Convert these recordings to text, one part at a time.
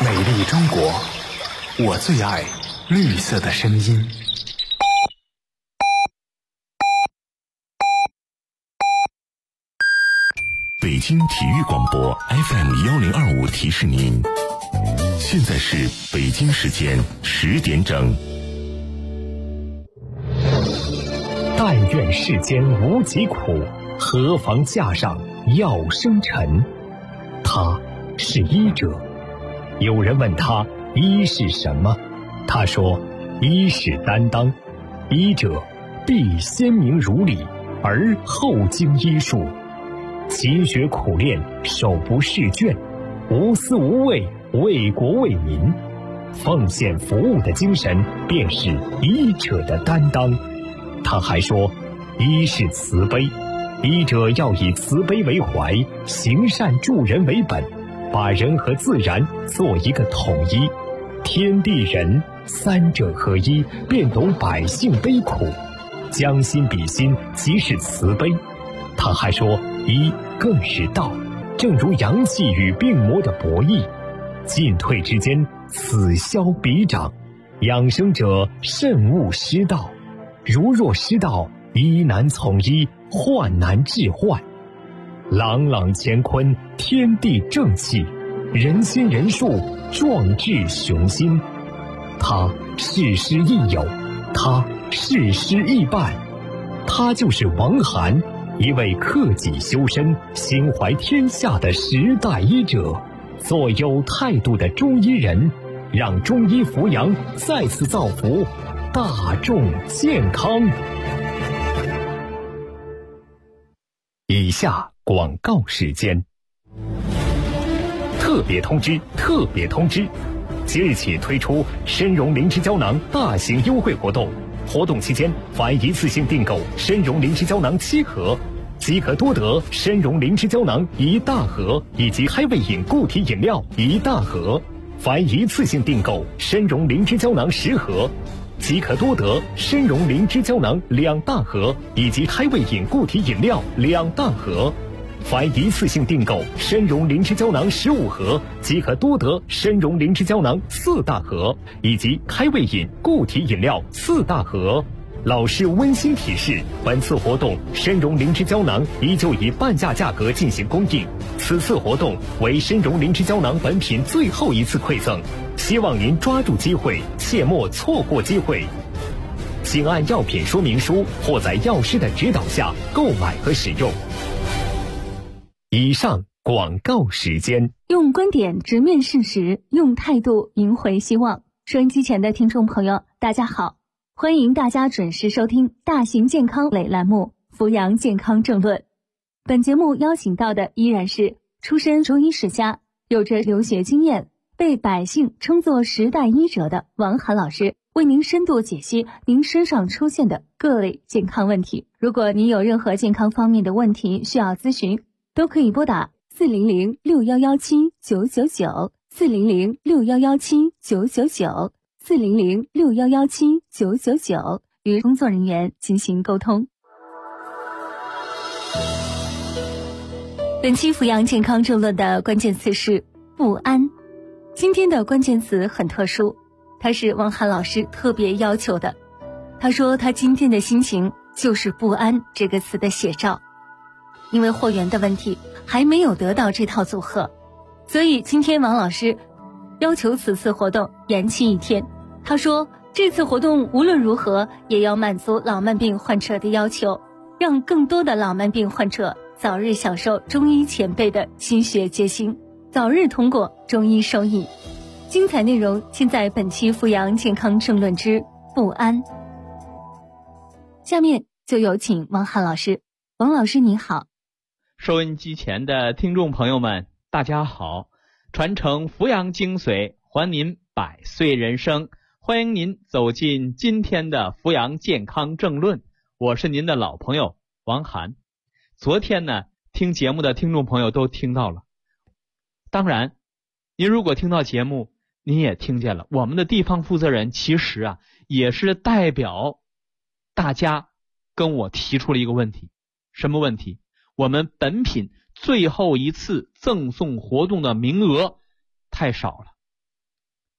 美丽中国，我最爱绿色的声音。 北京体育广播 FM1025 提示您，现在是北京时间10点整。 但愿世间无疾苦，何妨架上药生尘。他是医者。有人问他医是什么，他说医是担当，医者必先明如理，而后经医术，勤学苦练，手不释卷，无私无畏，为国为民，奉献服务的精神便是医者的担当。他还说医是慈悲，医者要以慈悲为怀，行善助人为本，把人和自然做一个统一，天地人三者合一，便懂百姓悲苦，将心比心，即是慈悲。他还说医更是道，正如阳气与病魔的博弈，进退之间，此消彼长，养生者慎勿失道，如若失道，医难从医，患难治患。朗朗乾坤，天地正气，人心人术，壮志雄心。他事师亦友，他事师亦伴，他就是王涵，一位克己修身、心怀天下的时代医者，做有态度的中医人，让中医扶阳再次造福大众健康。以下广告时间。特别通知，特别通知！即日起推出参茸灵芝胶囊大型优惠活动，活动期间凡一次性订购参茸灵芝胶囊7盒，即可多得参茸灵芝胶囊1大盒以及开胃饮固体饮料1大盒；凡一次性订购参茸灵芝胶囊10盒，即可多得参茸灵芝胶囊2大盒以及开胃饮固体饮料2大盒；凡一次性订购参茸灵芝胶囊15盒，即可多得参茸灵芝胶囊4大盒以及开胃饮固体饮料4大盒。老师温馨提示，本次活动参茸灵芝胶囊依旧以半价价格进行供应，此次活动为参茸灵芝胶囊本品最后一次馈赠，希望您抓住机会，切莫错过机会。请按药品说明书或在药师的指导下购买和使用。以上广告时间。 用观点直面事实，用态度赢回希望。收音机前的听众朋友，大家好，欢迎大家准时收听大型健康类栏目《扶阳健康政论》。本节目邀请到的依然是出身中医世家，有着留学经验，被百姓称作时代医者的王涵老师，为您深度解析您身上出现的各类健康问题。如果您有任何健康方面的问题需要咨询，都可以拨打4006117999400 4006117999400 40061179999与工作人员进行沟通。本期扶阳健康政论的关键词是不安。今天的关键词很特殊，它是王涵老师特别要求的。他说他今天的心情就是不安这个词的写照，因为货源的问题还没有得到这套组合，所以今天王老师要求此次活动延期1天。他说这次活动无论如何也要满足老慢病患者的要求，让更多的老慢病患者早日享受中医前辈的心血结晶，早日通过中医受益。精彩内容尽在本期扶阳健康政论之不安。下面就有请王涵老师。王老师您好。 收音机前的听众朋友们，大家好，传承扶阳精髓，还您100岁人生，欢迎您走进今天的扶阳健康政论，我是您的老朋友王涵。昨天呢，听节目的听众朋友都听到了，当然您如果听到节目，您也听见了，我们的地方负责人其实也是代表大家跟我提出了一个问题。什么问题？我们本品最后一次赠送活动的名额太少了，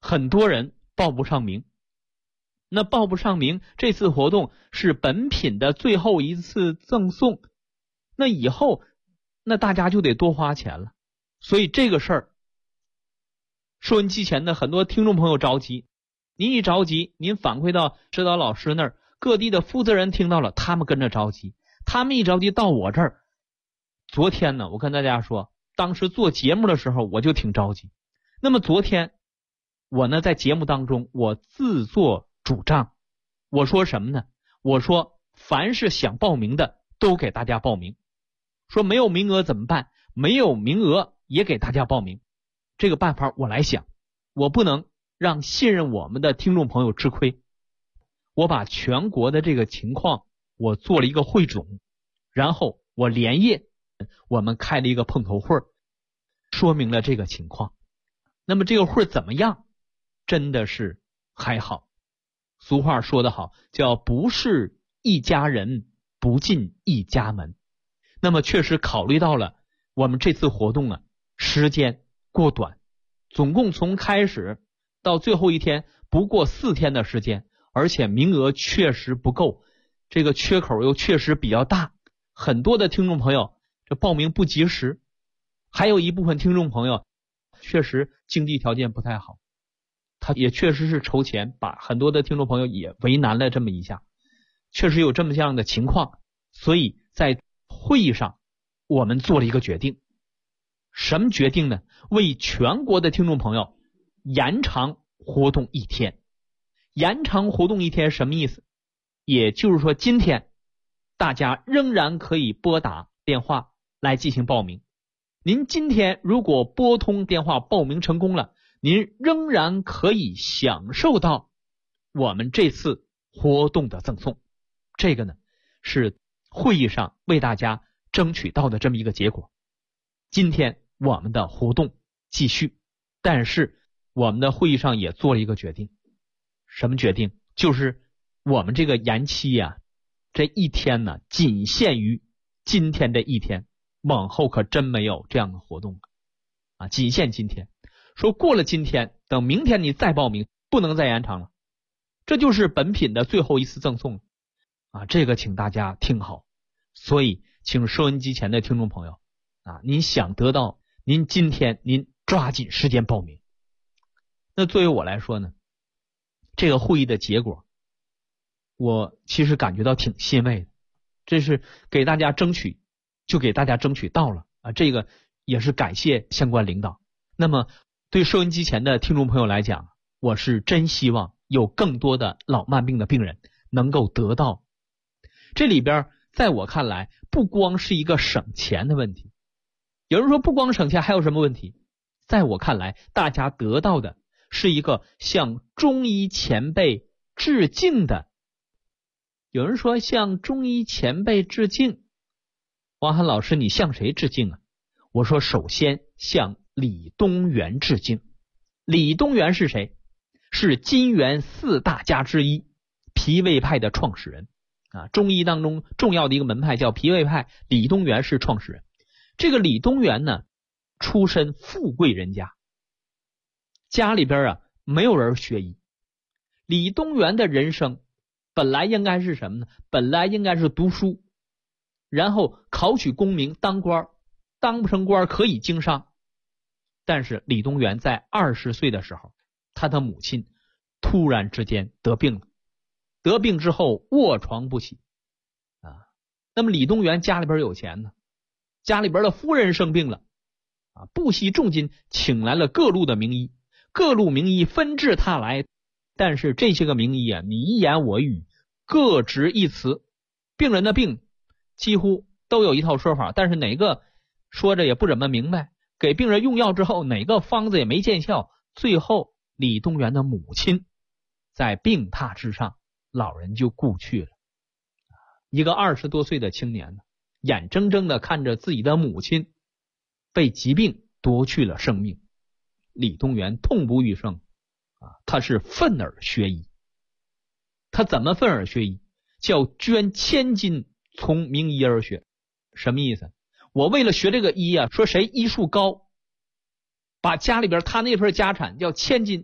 很多人报不上名。那报不上名，这次活动是本品的最后一次赠送，那以后那大家就得多花钱了。所以这个事儿，收音机前的很多听众朋友着急，您一着急，您反馈到指导老师那儿，各地的负责人听到了，他们跟着着急，他们一着急到我这儿。昨天呢，我跟大家说，当时做节目的时候我就挺着急。那么昨天我呢在节目当中我自作主张，我说什么呢？我说凡是想报名的都给大家报名，说没有名额怎么办？没有名额也给大家报名。这个办法我来想，我不能让信任我们的听众朋友吃亏。我把全国的这个情况我做了一个汇总，然后我连夜我们开了一个碰头会，说明了这个情况。那么这个会怎么样？真的是还好。俗话说得好，叫不是一家人不进一家门。那么确实考虑到了我们这次活动时间过短，总共从开始到最后一天不过4天的时间，而且名额确实不够，这个缺口又确实比较大，很多的听众朋友这报名不及时，还有一部分听众朋友确实经济条件不太好，他也确实是筹钱，把很多的听众朋友也为难了这么一下，确实有这么样的情况。所以在会议上我们做了一个决定，什么决定呢？为全国的听众朋友延长活动1天。延长活动1天什么意思？也就是说今天大家仍然可以拨打电话来进行报名。您今天如果拨通电话报名成功了，您仍然可以享受到我们这次活动的赠送。这个呢是会议上为大家争取到的这么一个结果。今天我们的活动继续，但是我们的会议上也做了一个决定。什么决定？就是我们这个延期这1天呢仅限于今天这1天，往后可真没有这样的活动仅限今天。说过了今天，等明天你再报名，不能再延长了。这就是本品的最后一次赠送这个请大家听好。所以请收音机前的听众朋友您想得到，您今天您抓紧时间报名。那作为我来说呢，这个会议的结果我其实感觉到挺欣慰的，这是给大家争取，就给大家争取到了这个也是感谢相关领导。那么对收音机前的听众朋友来讲，我是真希望有更多的老慢病的病人能够得到。这里边在我看来不光是一个省钱的问题，有人说不光省钱还有什么问题？在我看来，大家得到的是一个向中医前辈致敬的。有人说向中医前辈致敬，王涵老师你向谁致敬我说首先向李东垣致敬。李东垣是谁？是金元4大家之一，脾胃派的创始人中医当中重要的一个门派叫脾胃派，李东垣是创始人。这个李东垣呢出身富贵人家，家里边没有人学医。李东垣的人生本来应该是什么呢？本来应该是读书，然后考取功名当官，当不成官可以经商。但是李东垣在20岁的时候，他的母亲突然之间得病了，得病之后卧床不起那么李东垣家里边有钱呢，家里边的夫人生病了不惜重金请来了各路的名医，各路名医纷至沓来，但是这些个名医你一言我一语，各执一词，病人的病几乎都有一套说法，但是哪个说着也不怎么明白，给病人用药之后哪个方子也没见效，最后李东垣的母亲在病榻之上，老人就故去了。一个20多岁的青年眼睁睁的看着自己的母亲被疾病夺去了生命，李东垣痛不欲生他是愤而学医。他怎么愤而学医？叫捐1000金从名医而学。什么意思？我为了学这个医说谁医术高，把家里边他那份家产叫1000金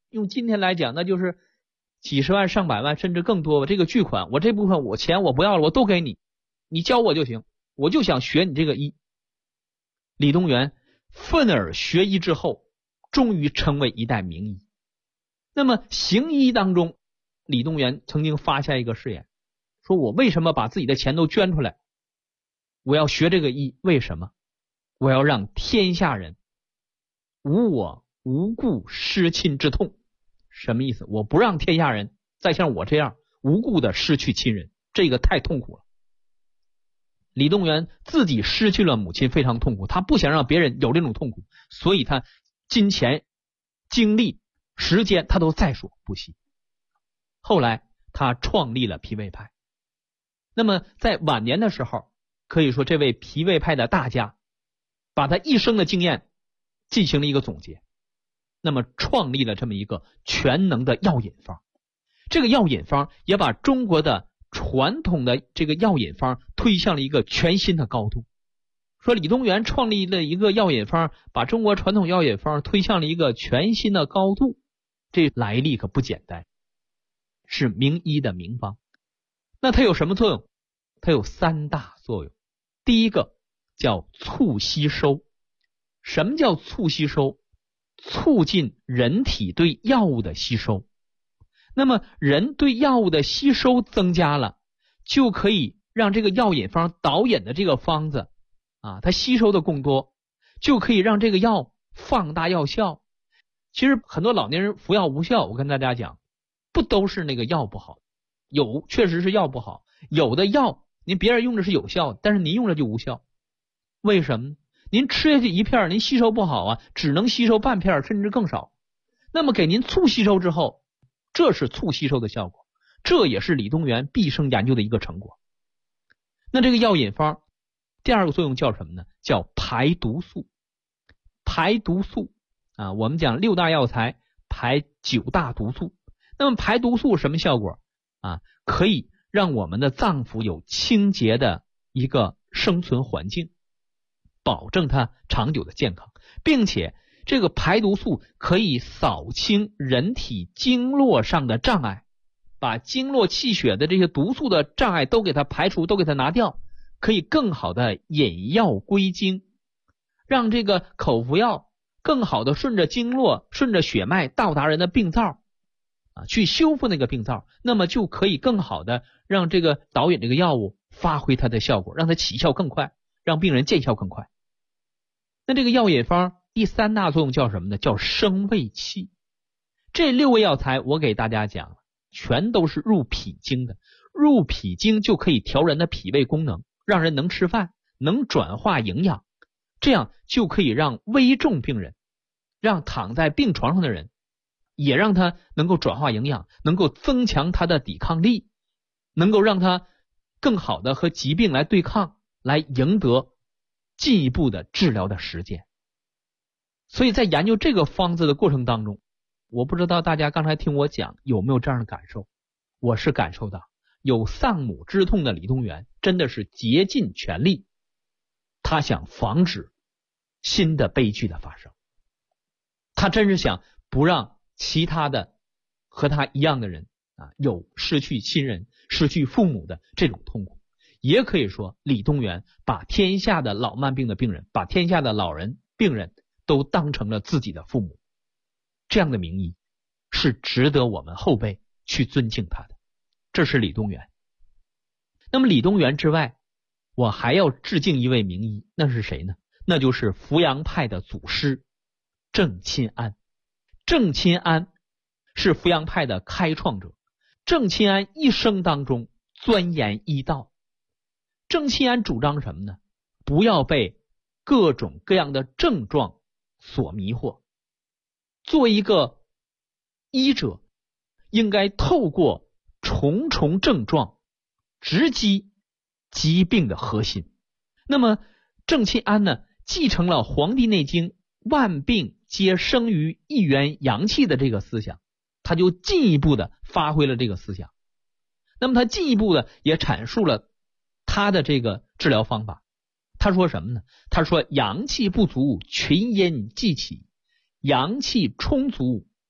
用今天来讲，那就是几十万、上百万甚至更多吧。这个巨款，我这部分钱我不要了，我都给你，你教我就行，我就想学你这个医。李东垣愤而学医之后，终于成为一代名医。那么行医当中，李东垣曾经发下一个誓言，说我为什么把自己的钱都捐出来？我要学这个医，为什么？我要让天下人无我无故失亲之痛。什么意思？我不让天下人再像我这样无故的失去亲人，这个太痛苦了。李东垣自己失去了母亲，非常痛苦，他不想让别人有这种痛苦，所以他金钱、精力、时间他都在所不惜。后来他创立了脾胃派。那么在晚年的时候，可以说这位脾胃派的大家把他一生的经验进行了一个总结，那么创立了这么一个全能的药引方。这个药引方也把中国的传统的这个药引方推向了一个全新的高度。说李东垣创立了一个药引方，把中国传统药引方推向了一个全新的高度，这来历可不简单，是名医的名方。那它有什么作用？它有3大作用。第一个叫促吸收。什么叫促吸收？促进人体对药物的吸收。那么人对药物的吸收增加了，就可以让这个药引方导引的这个方子它吸收的更多，就可以让这个药放大药效。其实很多老年人服药无效，我跟大家讲，不都是那个药不好，有确实是药不好，有的药您别人用的是有效，但是您用了就无效。为什么呢？您吃下去一片，您吸收不好只能吸收半片甚至更少。那么给您促吸收之后，这是促吸收的效果，这也是李东垣毕生研究的一个成果。那这个药引方第二个作用叫什么呢？叫排毒素。排毒素我们讲6大药材排9大毒素。那么排毒素什么效果可以让我们的脏腑有清洁的一个生存环境，保证它长久的健康，并且这个排毒素可以扫清人体经络上的障碍，把经络气血的这些毒素的障碍都给它排除，都给它拿掉，可以更好的引药归经，让这个口服药更好的顺着经络顺着血脉到达人的病灶去修复那个病灶，那么就可以更好的让这个导引这个药物发挥它的效果，让它起效更快，让病人见效更快。那这个药引方第3大作用叫什么呢？叫生胃气。这6味药材我给大家讲了，全都是入脾经的。入脾经就可以调人的脾胃功能，让人能吃饭，能转化营养，这样就可以让危重病人，让躺在病床上的人，也让他能够转化营养，能够增强他的抵抗力，能够让他更好的和疾病来对抗，来赢得进一步的治疗的实践。所以在研究这个方子的过程当中，我不知道大家刚才听我讲有没有这样的感受，我是感受到有丧母之痛的李东垣真的是竭尽全力，他想防止新的悲剧的发生，他真是想不让其他的和他一样的人有失去亲人失去父母的这种痛苦。也可以说李东垣把天下的老慢病的病人，把天下的老人病人都当成了自己的父母，这样的名医是值得我们后辈去尊敬他的。这是李东垣。那么李东垣之外，我还要致敬一位名医，那是谁呢？那就是扶阳派的祖师郑钦安。郑钦安是扶阳派的开创者，郑钦安一生当中钻研医道。郑钦安主张什么呢？不要被各种各样的症状所迷惑，做一个医者应该透过重重症状直击疾病的核心。那么郑钦安呢，继承了《黄帝内经》万病皆生于一元阳气的这个思想，他就进一步的发挥了这个思想。那么他进一步的也阐述了他的这个治疗方法。他说什么呢？他说阳气不足群阴既起，阳气充足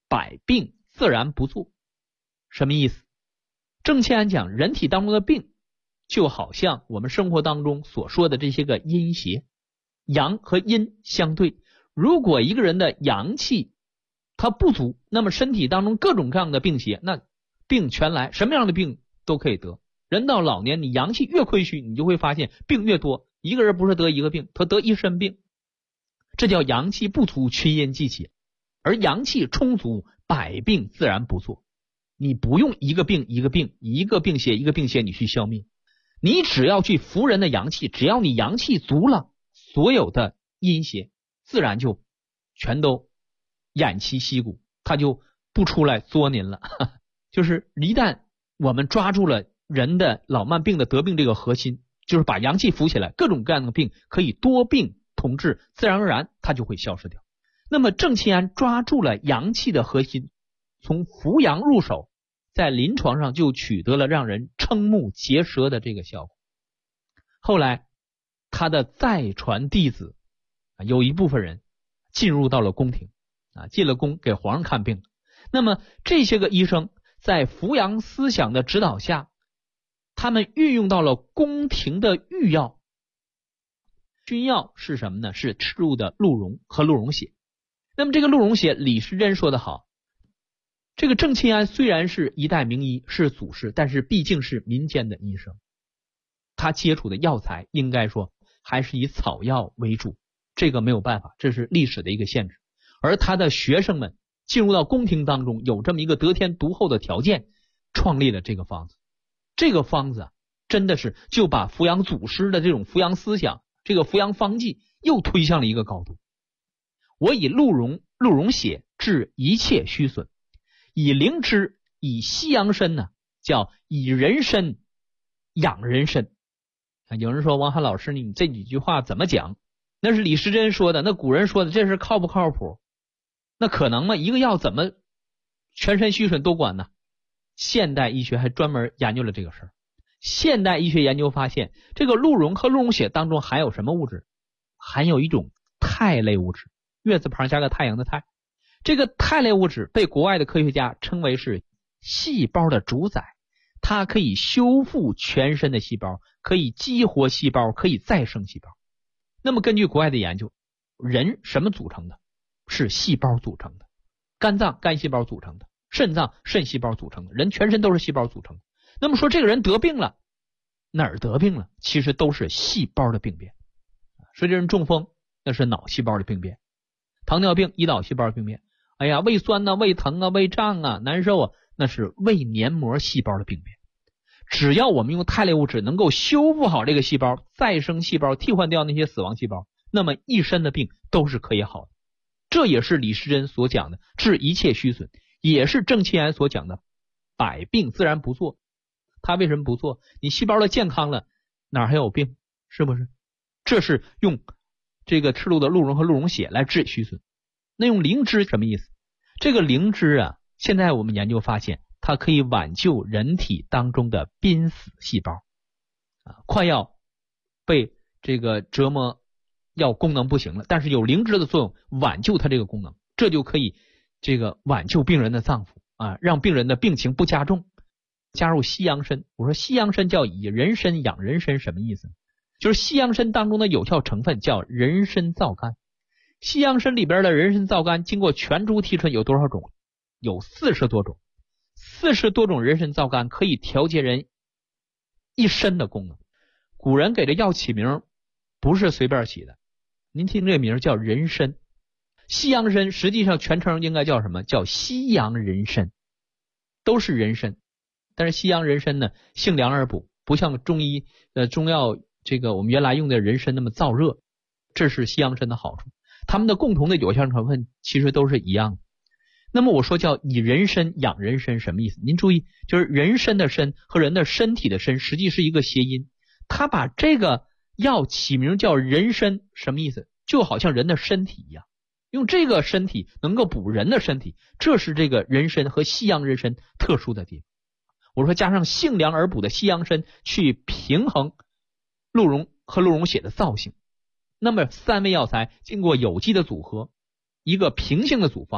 百病自然不作。什么意思？郑钦安讲，人体当中的病就好像我们生活当中所说的这些个阴邪，阳和阴相对，如果一个人的阳气它不足，那么身体当中各种各样的病邪，那病全来，什么样的病都可以得。人到老年，你阳气越亏虚，你就会发现病越多，一个人不是得一个病，他得一身病，这叫阳气不足，群阴济邪。而阳气充足，百病自然不作。你不用一个病一个病，一个病邪一个病邪你去消灭，你只要去扶人的阳气，只要你阳气足了，所有的阴邪自然就全都偃旗息鼓，他就不出来作您了。就是一旦我们抓住了人的老慢病的得病这个核心，就是把阳气扶起来，各种各样的病可以多病同治，自然而然它就会消失掉。那么郑钦安抓住了阳气的核心，从扶阳入手，在临床上就取得了让人瞠目结舌的这个效果。后来他的再传弟子有一部分人进入到了宫廷进了宫给皇上看病。那么这些个医生在扶阳思想的指导下，他们运用到了宫廷的御药。君药是什么呢？是赤露的鹿茸和鹿茸血。那么这个鹿茸血，李时珍说得好，这个郑钦安虽然是一代名医，是祖师，但是毕竟是民间的医生，他接触的药材应该说还是以草药为主，这个没有办法，这是历史的一个限制。而他的学生们进入到宫廷当中，有这么一个得天独厚的条件，创立了这个方子。这个方子真的是就把扶阳祖师的这种扶阳思想，这个扶阳方剂又推向了一个高度。我以鹿茸血治一切虚损，以灵芝以西洋参呢，叫以人参养人参。有人说王涵老师，你这几句话怎么讲？那是李时珍说的，那古人说的，这是靠不靠谱？那可能吗？一个药怎么全身虚损都管呢？现代医学还专门研究了这个事儿。现代医学研究发现，这个鹿茸和鹿茸血当中含有什么物质？含有一种肽类物质，月字旁加个太阳的太。这个肽类物质被国外的科学家称为是细胞的主宰，它可以修复全身的细胞，可以激活细胞，可以再生细胞。那么根据国外的研究，人什么组成的？是细胞组成的。肝脏肝细胞组成的，肾脏肾细胞组成的，人全身都是细胞组成的。那么说这个人得病了，哪儿得病了？其实都是细胞的病变。说这人中风，那是脑细胞的病变；糖尿病，胰岛细胞的病变；哎呀，胃酸啊、胃疼啊、胃胀啊、难受啊，那是胃黏膜细胞的病变。只要我们用肽类物质能够修复好这个细胞，再生细胞，替换掉那些死亡细胞，那么一身的病都是可以好的。这也是李时珍所讲的治一切虚损，也是郑钦安所讲的百病自然不作。他为什么不做？你细胞的健康了，哪还有病？是不是？这是用这个赤露的鹿茸和鹿茸血来治虚损。那用灵芝什么意思？这个灵芝现在我们研究发现，它可以挽救人体当中的濒死细胞快要被这个折磨，要功能不行了，但是有灵芝的作用挽救它这个功能，这就可以这个挽救病人的脏腑让病人的病情不加重。加入西洋参，我说西洋参叫以人参养人参，什么意思？就是西洋参当中的有效成分叫人参皂苷。西洋参里边的人参皂苷经过全株提纯有多少种？有40多种。40多种人参皂苷可以调节人一身的功能。古人给这药起名不是随便起的，您听这名叫人参。西洋参实际上全称应该叫什么？叫西洋人参，都是人参。但是西洋人参呢，性凉而补，不像中医中药这个我们原来用的人参那么燥热，这是西洋参的好处。它们的共同的有效成分其实都是一样的。那么我说叫以人参养人参什么意思？您注意，就是人参的参和人的身体的参实际是一个谐音，他把这个药起名叫人参，什么意思？就好像人的身体一样，用这个身体能够补人的身体，这是这个人参和西洋人参特殊的地方。我说加上性凉而补的西洋参去平衡鹿茸和鹿茸血的燥性，那么3味药材经过有机的组合，一个平性的组方，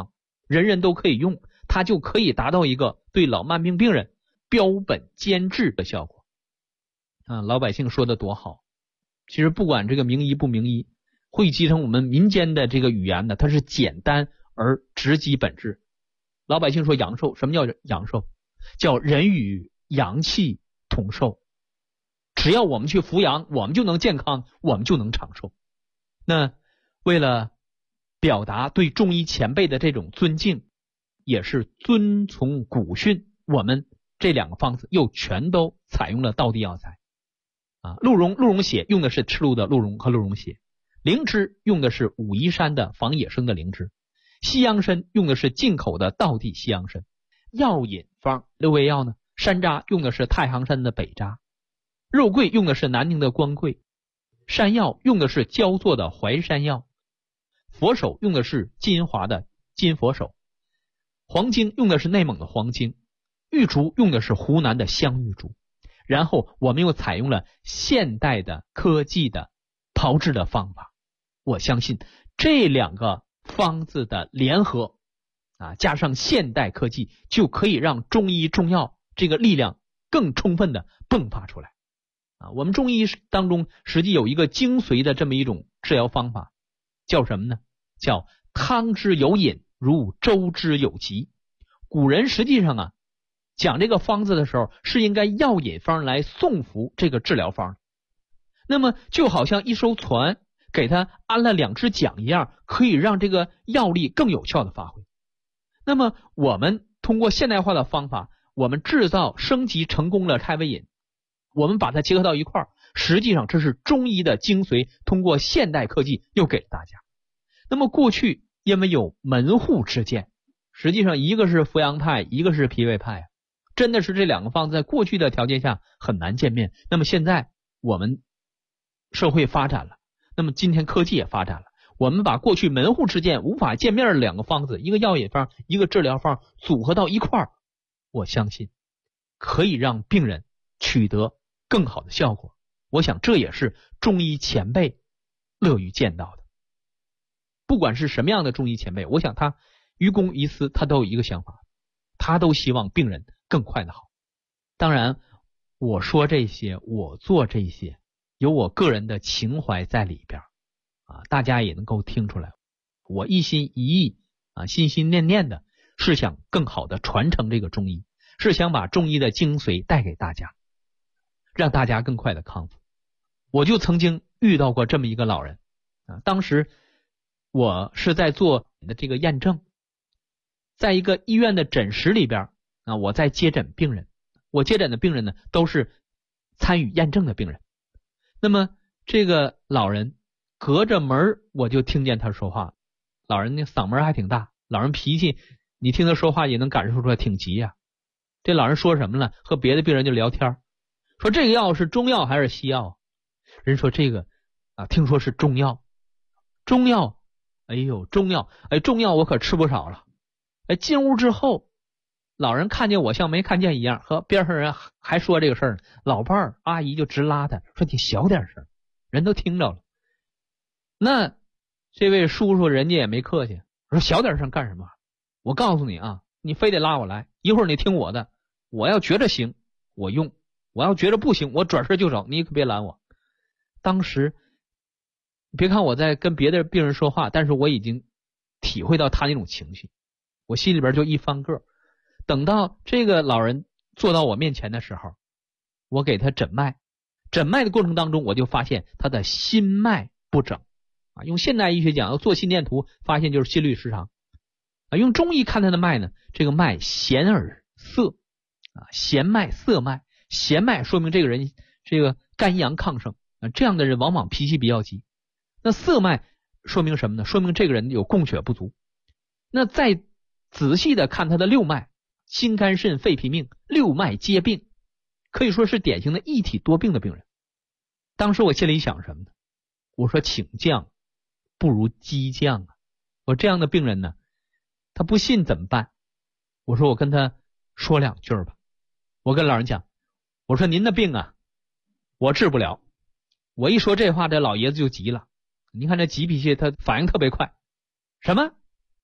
人人都可以用，它就可以达到一个对老慢病病人标本兼治的效果。老百姓说的多好，其实不管这个名医不名医，汇集成我们民间的这个语言呢，它是简单而直击本质。老百姓说阳寿，什么叫阳寿？叫人与阳气同寿。只要我们去扶阳，我们就能健康，我们就能长寿。那为了表达对中医前辈的这种尊敬，也是遵从古训，我们这两个方子又全都采用了道地药材。鹿茸血用的是赤鹿的鹿茸和鹿茸血，灵芝用的是武夷山的防野生的灵芝，西洋参用的是进口的道地西洋参。药引方六味药呢，山楂用的是太行山的北楂，肉桂用的是南宁的光桂，山药用的是焦作的淮山药，佛手用的是金华的金佛手，黄精用的是内蒙的黄精，玉竹用的是湖南的香玉竹。然后我们又采用了现代的科技的炮制的方法，我相信这两个方子的联合加上现代科技，就可以让中医中药这个力量更充分的迸发出来。我们中医当中实际有一个精髓的这么一种治疗方法，叫什么呢？叫汤之有饮，如粥之有急。古人实际上讲这个方子的时候，是应该药引方来送服这个治疗方。那么就好像一艘船给它安了两只桨一样，可以让这个药力更有效的发挥。那么我们通过现代化的方法，我们制造升级成功了开胃饮，我们把它结合到一块儿，实际上这是中医的精髓，通过现代科技又给了大家。那么过去因为有门户之见，实际上一个是扶阳派，一个是脾胃派真的是这两个方子在过去的条件下很难见面。那么现在我们社会发展了，那么今天科技也发展了，我们把过去门户之见无法见面的两个方子，一个药引方，一个治疗方组合到一块儿，我相信可以让病人取得更好的效果。我想这也是中医前辈乐于见到的。不管是什么样的中医前辈，我想他于公于私他都有一个想法，他都希望病人更快的好。当然我说这些，我做这些，有我个人的情怀在里边大家也能够听出来，我一心一意心心念念的是想更好的传承这个中医，是想把中医的精髓带给大家，让大家更快的康复。我就曾经遇到过这么一个老人当时我是在做的这个验证，在一个医院的诊室里边我在接诊病人，我接诊的病人呢都是参与验证的病人。那么这个老人隔着门我就听见他说话，老人那嗓门还挺大，老人脾气你听他说话也能感受出来挺急这老人说什么了？和别的病人就聊天，说这个药是中药还是西药？人说这个听说是中药。中药？哎呦，中药，中药我可吃不少了。进屋之后，老人看见我像没看见一样，和边上人还说这个事儿，老伴儿阿姨就直拉他，说你小点声，人都听着了。那这位叔叔人家也没客气，说小点声干什么？我告诉你你非得拉我来，一会儿你听我的，我要觉着行我用，我要觉着不行我转身就走，你可别拦我。当时别看我在跟别的病人说话，但是我已经体会到他那种情绪，我心里边就一翻个。等到这个老人坐到我面前的时候，我给他诊脉，诊脉的过程当中我就发现他的心脉不整用现代医学讲要做心电图，发现就是心律失常用中医看他的脉呢，这个脉弦而涩弦脉涩脉，弦脉说明这个人这个肝阳亢盛这样的人往往脾气比较急。那涩脉说明什么呢？说明这个人有供血不足。那再仔细的看他的六脉，心肝肾肺脾命六脉皆病，可以说是典型的一体多病的病人。当时我心里想什么呢？我说请将不如激将我这样的病人呢，他不信怎么办？我说我跟他说两句吧。我跟老人讲，我说您的病我治不了。我一说这话，这老爷子就急了。您看这急脾气他反应特别快。什么？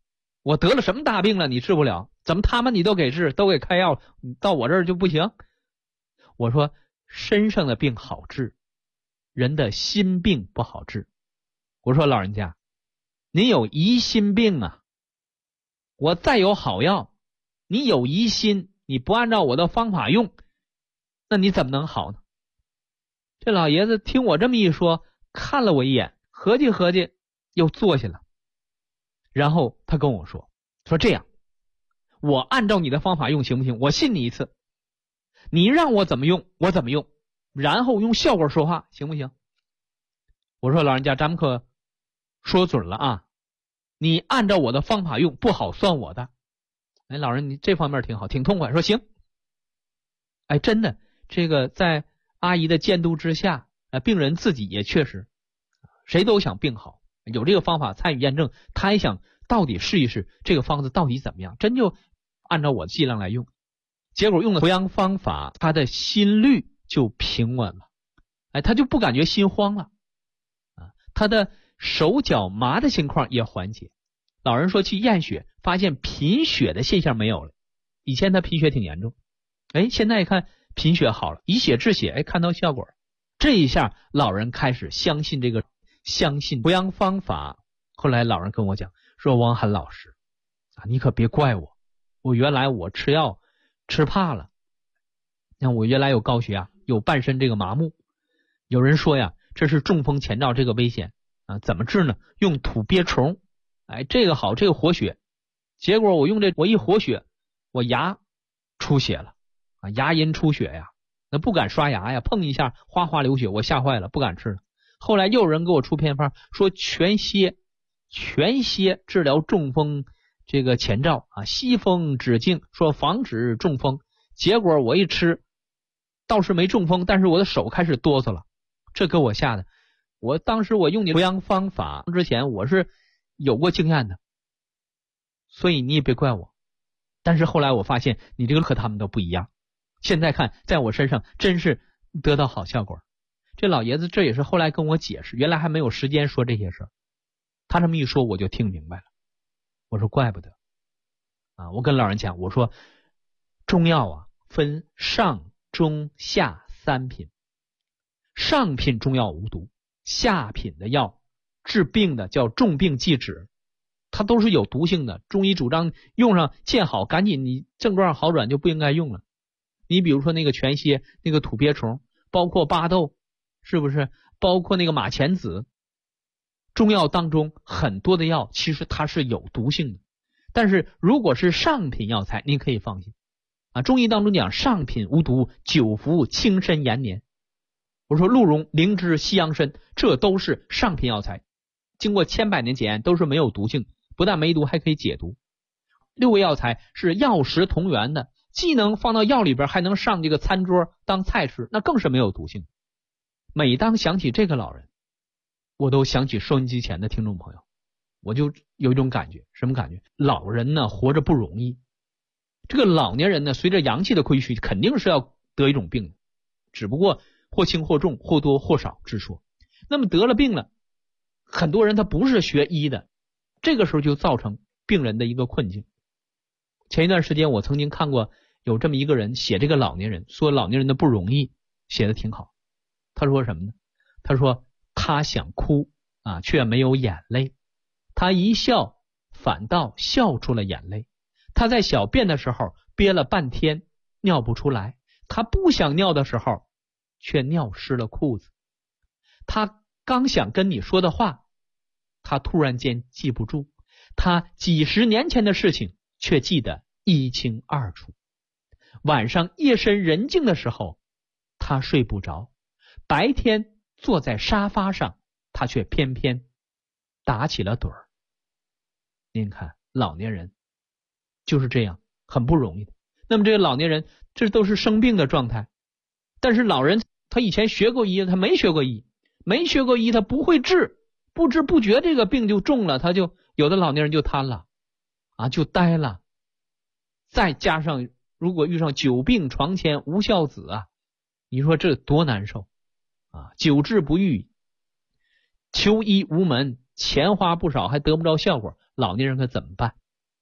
我得了什么大病了你治不了？怎么他们你都给治，都给开药，到我这儿就不行？我说身上的病好治，人的心病不好治。我说老人家，您有疑心病啊，我再有好药，你有疑心，你不按照我的方法用，那你怎么能好呢？这老爷子听我这么一说，看了我一眼，合计合计，又坐下了。然后他跟我说这样，我按照你的方法用行不行？我信你一次，你让我怎么用我怎么用，然后用效果说话，行不行？我说老人家，咱们可说准了啊，你按照我的方法用，不好算我的。哎，老人你这方面挺好，挺痛快，说行。哎，真的，这个在阿姨的监督之下，病人自己也确实，谁都想病好，有这个方法参与验证，他也想到底试一试这个方子到底怎么样，真就按照我的剂量来用。结果用了扶阳方法，他的心率就平稳了，哎，他就不感觉心慌了啊，他的手脚麻的情况也缓解。老人说去验血，发现贫血的现象没有了，以前他贫血挺严重，哎，现在一看贫血好了，以血治血，哎，看到效果。这一下老人开始相信扶阳方法。后来老人跟我讲说，王涵老师啊，你可别怪我原来我吃药吃怕了，像我原来有高血压，有半身这个麻木，有人说呀，这是中风前兆，这个危险啊，怎么治呢？用土鳖虫，哎，这个好，这个活血。结果我用我一活血，我牙出血了啊，牙龈出血呀，那不敢刷牙呀，碰一下哗哗流血，我吓坏了，不敢吃了。后来又有人给我出偏方，说全蝎治疗中风这个前兆啊，西风止痉，说防止中风。结果我一吃，倒是没中风，但是我的手开始哆嗦了，这给我吓的。我当时我用你扶阳方法之前，我是有过经验的，所以你也别怪我。但是后来我发现你这个和他们都不一样，现在看在我身上真是得到好效果。这老爷子这也是后来跟我解释，原来还没有时间说这些事儿，他这么一说我就听明白了。我说怪不得啊！我跟老人讲，我说中药啊分上中下三品，上品中药无毒，下品的药治病的叫重病忌止，它都是有毒性的。中医主张用上见好赶紧，你症状好转就不应该用了。你比如说那个全蝎，那个土鳖虫，包括巴豆，是不是？包括那个马钱子，中药当中很多的药其实它是有毒性的。但是如果是上品药材，您可以放心啊。中医当中讲上品无毒，久服轻身延年。我说鹿茸、灵芝、西洋参，这都是上品药材，经过千百年检验都是没有毒性，不但没毒还可以解毒。六味药材是药食同源的，既能放到药里边，还能上这个餐桌当菜吃，那更是没有毒性。每当想起这个老人，我都想起收音机前的听众朋友，我就有一种感觉，什么感觉？老人呢活着不容易，这个老年人呢随着阳气的亏虚，肯定是要得一种病的，只不过或轻或重，或多或少之说。那么得了病了，很多人他不是学医的，这个时候就造成病人的一个困境。前一段时间我曾经看过有这么一个人写这个老年人，说老年人的不容易，写的挺好。他说什么呢？他说他想哭啊，却没有眼泪，他一笑反倒笑出了眼泪。他在小便的时候憋了半天尿不出来，他不想尿的时候却尿湿了裤子。他刚想跟你说的话，他突然间记不住，他几十年前的事情却记得一清二楚。晚上夜深人静的时候，他睡不着，白天坐在沙发上，他却偏偏打起了盹儿。您看老年人就是这样，很不容易的。那么这个老年人这都是生病的状态，但是老人他以前学过医，他没学过医，他不会治，不知不觉这个病就重了，他就有的老年人就瘫了啊，就呆了。再加上如果遇上久病床前无孝子啊，你说这多难受啊！久治不愈，求医无门，钱花不少还得不着效果，老年人可怎么办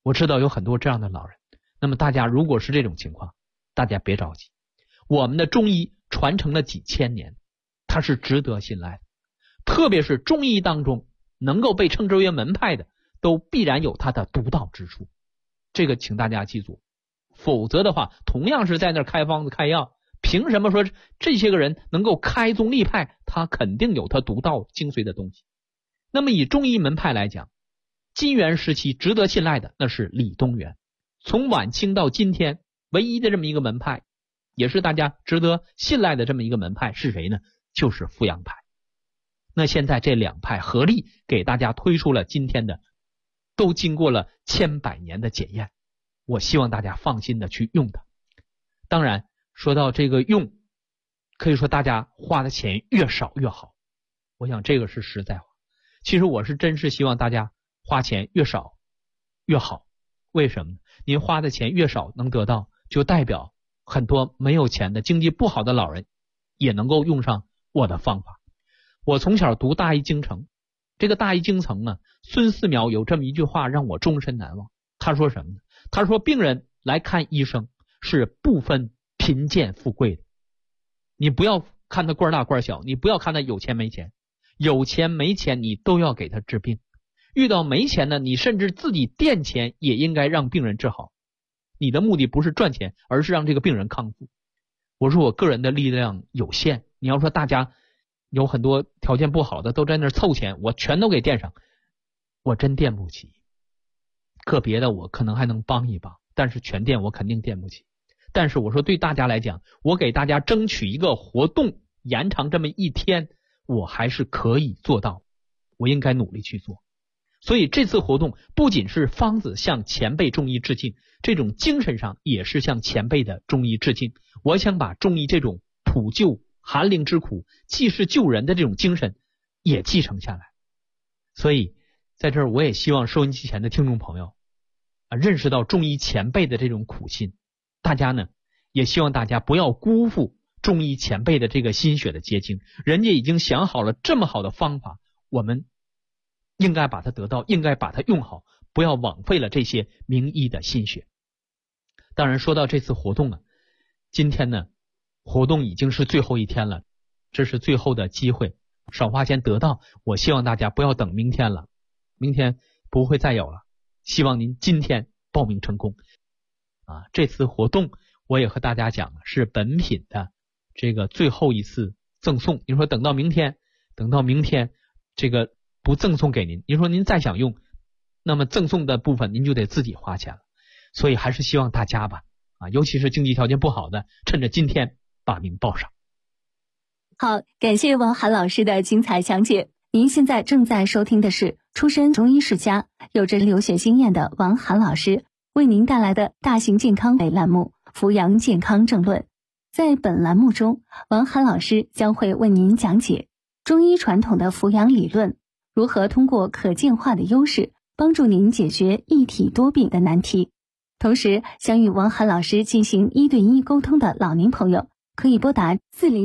我知道有很多这样的老人，那么大家如果是这种情况，大家别着急，我们的中医传承了几千年，它是值得信赖的，特别是中医当中能够被称之为门派的，都必然有它的独到之处，这个请大家记住。否则的话，同样是在那儿开方子开药，凭什么说这些个人能够开宗立派？他肯定有他独到精髓的东西。那么以中医门派来讲，金元时期值得信赖的那是李东垣，从晚清到今天唯一的这么一个门派，也是大家值得信赖的这么一个门派是谁呢？就是扶阳派。那现在这两派合力给大家推出了今天的，都经过了千百年的检验，我希望大家放心的去用它。当然说到这个用，可以说大家花的钱越少越好，我想这个是实在话。其实我是真是希望大家花钱越少越好。为什么呢？您花的钱越少能得到，就代表很多没有钱的经济不好的老人也能够用上我的方法。我从小读大医精诚，这个大医精诚呢，孙思邈有这么一句话让我终身难忘。他说什么呢？他说病人来看医生是不分贫贱富贵的，你不要看他官大官小，你不要看他有钱没钱，有钱没钱你都要给他治病。遇到没钱呢，你甚至自己垫钱也应该让病人治好。你的目的不是赚钱，而是让这个病人康复。我说我个人的力量有限，你要说大家有很多条件不好的都在那凑钱，我全都给垫上，我真垫不起。个别的我可能还能帮一帮，但是全垫我肯定垫不起。但是我说对大家来讲，我给大家争取一个活动延长这么一天，我还是可以做到，我应该努力去做。所以这次活动不仅是方子向前辈中医致敬，这种精神上也是向前辈的中医致敬。我想把中医这种普救寒灵之苦济世救人的这种精神也继承下来。所以在这儿我也希望收音机前的听众朋友认识到中医前辈的这种苦心，大家呢也希望大家不要辜负中医前辈的这个心血的结晶，人家已经想好了这么好的方法，我们应该把它得到，应该把它用好，不要枉费了这些名医的心血。当然说到这次活动呢，今天呢活动已经是最后一天了，这是最后的机会，少花钱得到，我希望大家不要等明天了，明天不会再有了，希望您今天报名成功这次活动我也和大家讲了，是本品的这个最后一次赠送。您说等到明天这个不赠送给您，您说您再想用，那么赠送的部分您就得自己花钱了。所以还是希望大家吧尤其是经济条件不好的，趁着今天把名报上。 好，感谢王涵老师的精彩讲解。您现在正在收听的是出身中医世家、有着留学经验的王涵老师为您带来的大型健康类栏目《扶阳健康政论》。在本栏目中，王涵老师将会为您讲解中医传统的扶阳理论，如何通过可见化的优势帮助您解决一体多病的难题。同时，想与王涵老师进行1对1沟通的老年朋友，可以拨打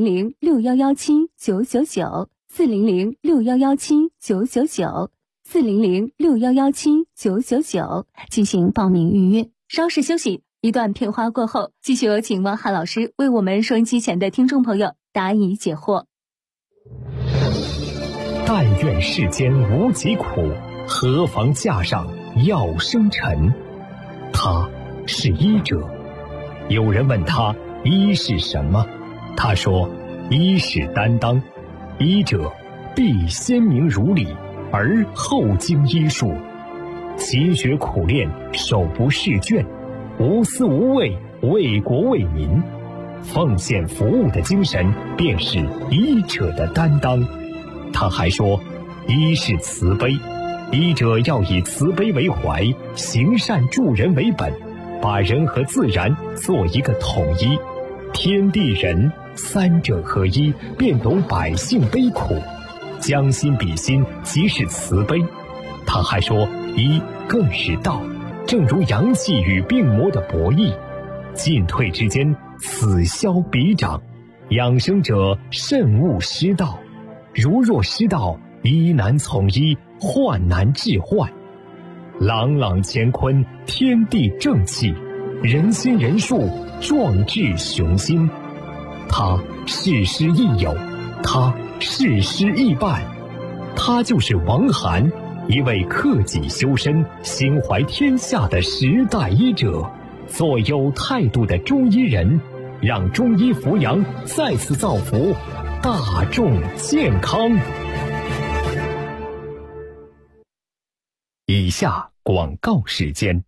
4006117999400611799 4006117999400611799进行报名预约。稍事休息，一段片花过后，继续有请王涵老师为我们收音机前的听众朋友答疑解惑。 但愿世间无疾苦，何妨架上药生尘。他是医者。有人问他医是什么，他说医是担当，医者必先明如理，而后经医术，勤学苦练，手不释卷，无私无畏，为国为民，奉献服务的精神便是医者的担当。他还说医是慈悲，医者要以慈悲为怀，行善助人为本，把人和自然做一个统一，天地人三者合一，便懂百姓悲苦，将心比心，即是慈悲。他还说医更是道，正如阳气与病魔的博弈，进退之间，此消彼长，养生者慎勿失道，如若失道，医难从医，患难治患。 朗朗乾坤，天地正气，人心人术，壮志雄心。他事师亦友，他事师亦伴，他就是王涵，一位克己修身、心怀天下的时代医者，做有态度的中医人，让中医扶阳再次造福大众健康。以下广告时间。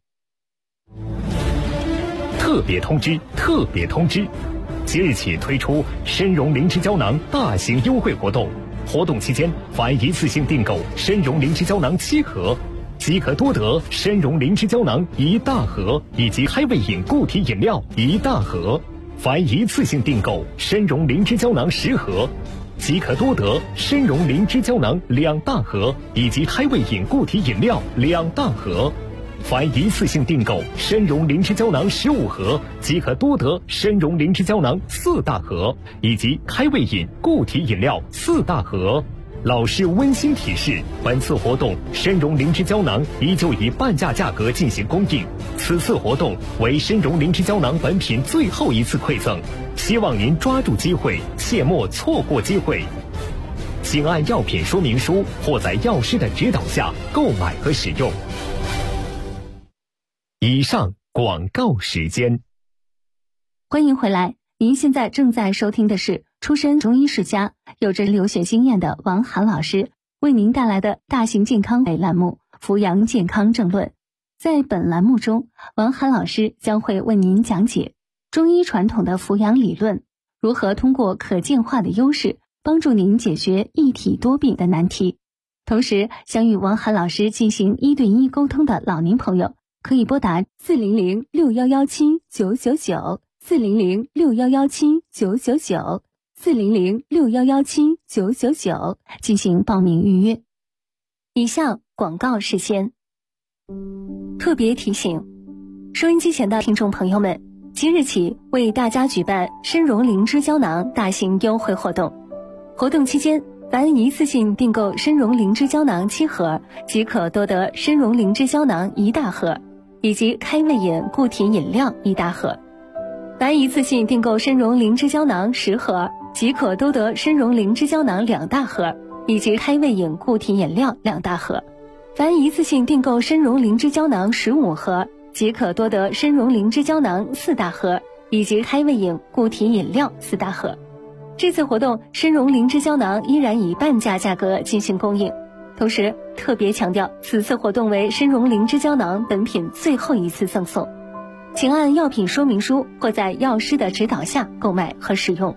特别通知！特别通知！即日起推出参茸灵芝胶囊大型优惠活动，活动期间凡一次性订购参茸灵芝胶囊7盒，即可多得参茸灵芝胶囊1大盒以及开胃饮固体饮料1大盒；凡一次性订购参茸灵芝胶囊10盒，即可多得参茸灵芝胶囊2大盒以及开胃饮固体饮料2大盒；凡一次性订购参茸灵芝胶囊15盒，即可多得参茸灵芝胶囊4大盒以及开胃饮固体饮料4大盒。老师温馨提示，本次活动参茸灵芝胶囊依旧以半价价格进行供应，此次活动为参茸灵芝胶囊本品最后一次馈赠，希望您抓住机会，切莫错过机会。请按药品说明书或在药师的指导下购买和使用。以上广告时间。 欢迎回来，您现在正在收听的是出身中医世家、有着留学经验的王涵老师为您带来的大型健康类栏目《扶阳健康正论》。在本栏目中，王涵老师将会为您讲解中医传统的扶阳理论，如何通过可见化的优势帮助您解决一体多病的难题。同时，想与王涵老师进行1对1沟通的老年朋友，可以拨打400-6117-999 400-6117-999 400-6117-999进行报名预约。以下广告时间。特别提醒，收音机前的听众朋友们，即日起为大家举办参茸灵芝胶囊大型优惠活动。活动期间，凡一次性订购参茸灵芝胶囊7盒，即可多得参茸灵芝胶囊1大盒以及开胃饮固体饮料1大盒；凡一次性订购参茸灵芝胶囊10盒，即可多得参茸灵芝胶囊2大盒以及开胃饮固体饮料2大盒；凡一次性订购参茸灵芝胶囊15盒，即可多得参茸灵芝胶囊4大盒以及开胃饮固体饮料4大盒。这次活动参茸灵芝胶囊依然以半价价格进行供应，同时特别强调，此次活动为参茸灵芝胶囊本品最后一次赠送，请按药品说明书或在药师的指导下购买和使用。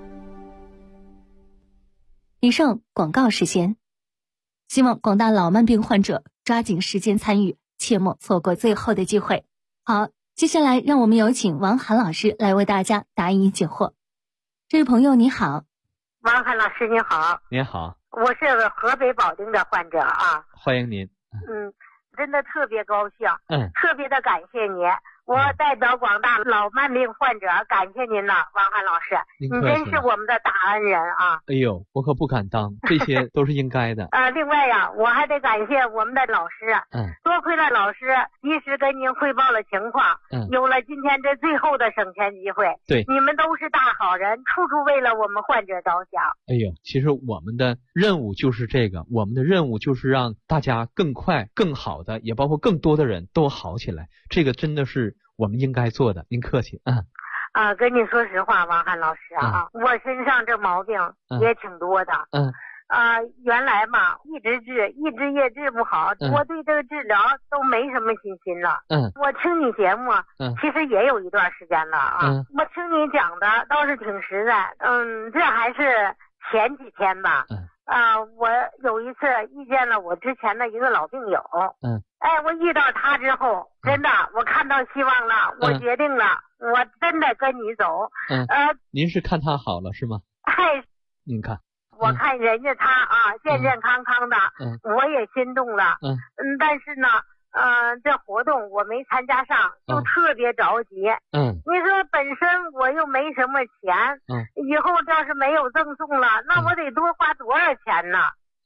以上广告时间，希望广大老慢病患者抓紧时间参与，切莫错过最后的机会。好，接下来让我们有请王涵老师来为大家答疑解惑。这位朋友你好。 王涵老师你好。 您好， 我是河北保定的患者啊。 欢迎您。 真的特别高兴，特别的感谢您。我代表广大老慢病患者感谢您了，王涵老师，你真是我们的大恩人啊！ 哎呦，我可不敢当，这些都是应该的。 另外呀，我还得感谢我们的老师，多亏了老师及时跟您汇报了情况，有了今天这最后的省钱机会。对，你们都是大好人，处处为了我们患者着想。 哎呦，其实我们的任务就是这个，我们的任务就是让大家更快、更好的，也包括更多的人都好起来，这个真的是我们应该做的。您客气。 跟你说实话，王涵老师啊，我身上这毛病也挺多的。原来嘛，一直也治不好，我对这个治疗都没什么信心了。我听你节目，其实也有一段时间了啊。我听你讲的倒是挺实在。这还是前几天吧。我有一次遇见了我之前的一个老病友。我遇到他之后，真的我看到希望了，我决定了，我真的跟你走。 您是看他好了是吗？您看。 我看人家他健健康康的，我也心动了。但是呢，这活动我没参加上，就特别着急。你说本身我又没什么钱，以后要是没有赠送了，那我得多花多少钱呢？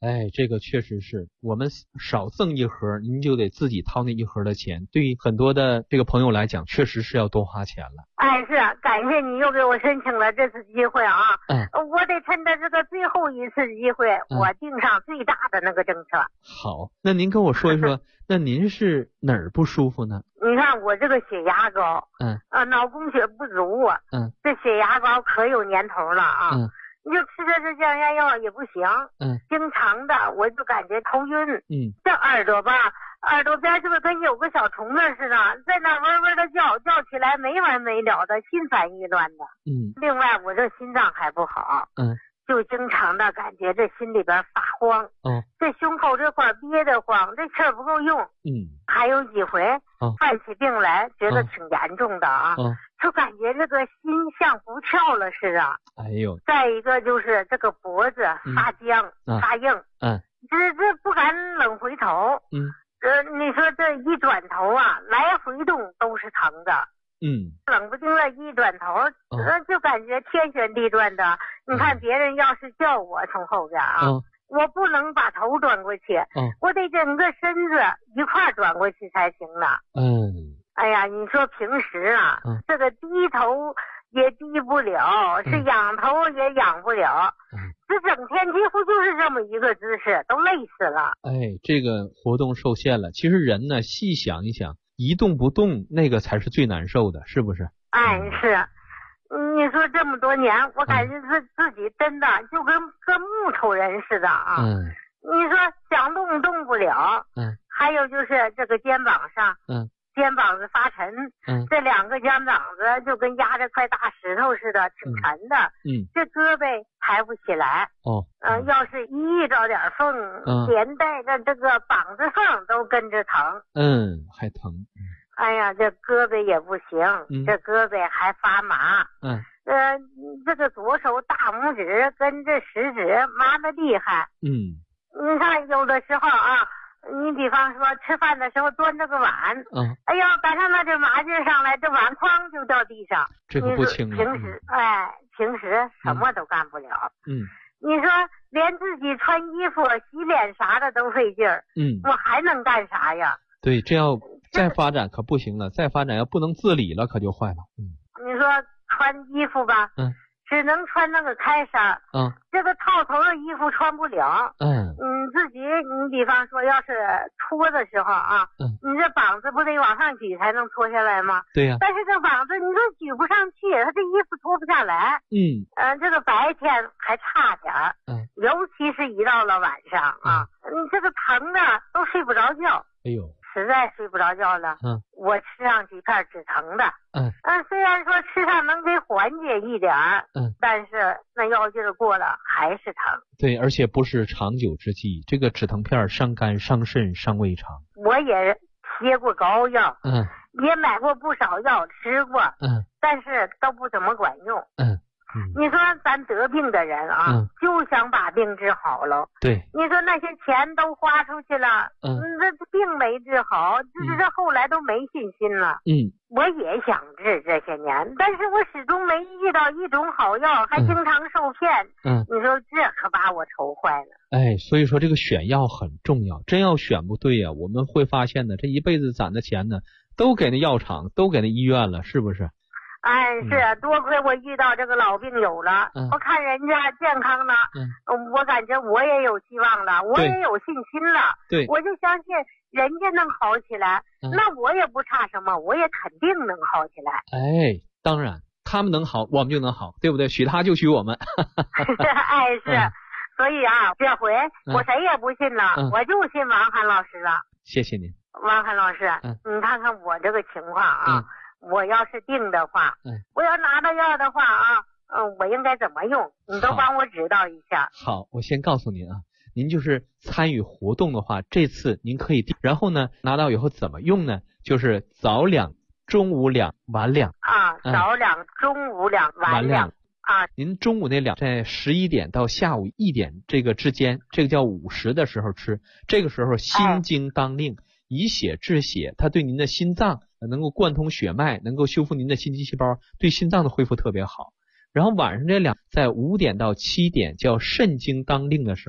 哎，这个确实是，我们少赠一盒，您就得自己掏那一盒的钱，对于很多的这个朋友来讲，确实是要多花钱了。 哎，是，感谢你又给我申请了这次机会啊！我得趁着这个最后一次机会，我定上最大的那个政策。 好，那您跟我说一说，那您是哪儿不舒服呢？ 你看我这个血压高，脑供血不足，这血压高可有年头了啊。你就吃着这降压药也不行，经常的我就感觉头晕，这耳朵吧，耳朵边就是跟有个小虫子似的，在那嗡嗡的叫，叫起来没完没了的，心烦意乱的。另外我这心脏还不好，就经常的感觉这心里边发慌，这胸口这块憋得慌，这气儿不够用，还有几回犯起病来，觉得挺严重的啊。就感觉这个心像不跳了似的。 哎呦！ 再一个就是这个脖子发僵、发硬，这不敢冷回头。你说这一转头啊，来回动都是疼的。冷不丁的一转头，就感觉天旋地转的。你看别人要是叫我从后边啊，我不能把头转过去，我得整个身子一块转过去才行呢。哎呀，你说平时啊，这个低头也低不了，是仰头也仰不了，这整天几乎就是这么一个姿势，都累死了。 哎，这个活动受限了。其实人呢，细想一想，一动不动那个才是最难受的，是不是？ 哎，是。你说这么多年，我感觉自己真的就跟个木头人似的啊。你说想动不了。还有就是这个肩膀上，肩膀子发沉，这两个肩膀子就跟压着块大石头似的，挺沉的。这胳膊抬不起来。要是一遇着点缝，连带着这个膀子缝都跟着疼。 还疼。 哎呀，这胳膊也不行，这胳膊还发麻。这个左手大拇指跟这食指麻得厉害。你看有的时候啊，你比方说吃饭的时候端着个碗，哎呀，赶上那这麻劲上来，这碗哐就掉地上。 这个不轻了。 平时什么都干不了。你说连自己穿衣服、洗脸啥的都费劲儿。我还能干啥呀？ 对，这要再发展可不行了，再发展要不能自理了可就坏了。 你说穿衣服吧，只能穿那个开衫，这个套头的衣服穿不了。自己你比方说要是脱的时候啊，你这膀子不得往上举才能脱下来吗？ 对呀。 但是这膀子你说举不上去，他这衣服脱不下来。这个白天还差点儿，尤其是一到了晚上啊，你这个疼的都睡不着觉。哎呦，实在睡不着觉了，我吃上几片止疼的，虽然说吃上能给缓解一点儿，但是那药劲儿过了还是疼。 对，而且不是长久之计，这个止疼片伤肝、伤肾、伤胃肠。 我也贴过膏药，也买过不少药吃过，但是都不怎么管用。你说咱得病的人啊，就想把病治好了。 对。 你说那些钱都花出去了，这病没治好，这后来都没信心了。我也想治这些年，但是我始终没遇到一种好药，还经常受骗。你说这可把我愁坏了。 哎，所以说这个选药很重要，真要选不对呀，我们会发现呢，这一辈子攒的钱呢，都给那药厂，都给那医院了，是不是？ 哎，是多亏我遇到这个老病友了，我看人家健康了，我感觉我也有希望了，我也有信心了， 对， 我就相信人家能好起来，那我也不差什么，我也肯定能好起来。 哎，当然他们能好，我们就能好，对不对？许他就许我们。 哎，是，所以啊，这回我谁也不信了，我就信王涵老师了。 谢谢您， 王涵老师，你看看我这个情况啊。我要是定的话，我要拿到药的话啊，我应该怎么用？你都帮我指导一下。 好，我先告诉您啊，您就是参与活动的话，这次您可以定，然后呢，拿到以后怎么用呢？就是早2、中午2、晚2。 早2、中午2、晚2。 您中午那2在11点到下午1点这个之间，这个叫午时的时候吃，这个时候心经当令，以血治血，它对您的心脏能够贯通血脉，能够修复您的心肌细胞，对心脏的恢复特别好。然后晚上这2在5点到7点叫肾经当令的时候，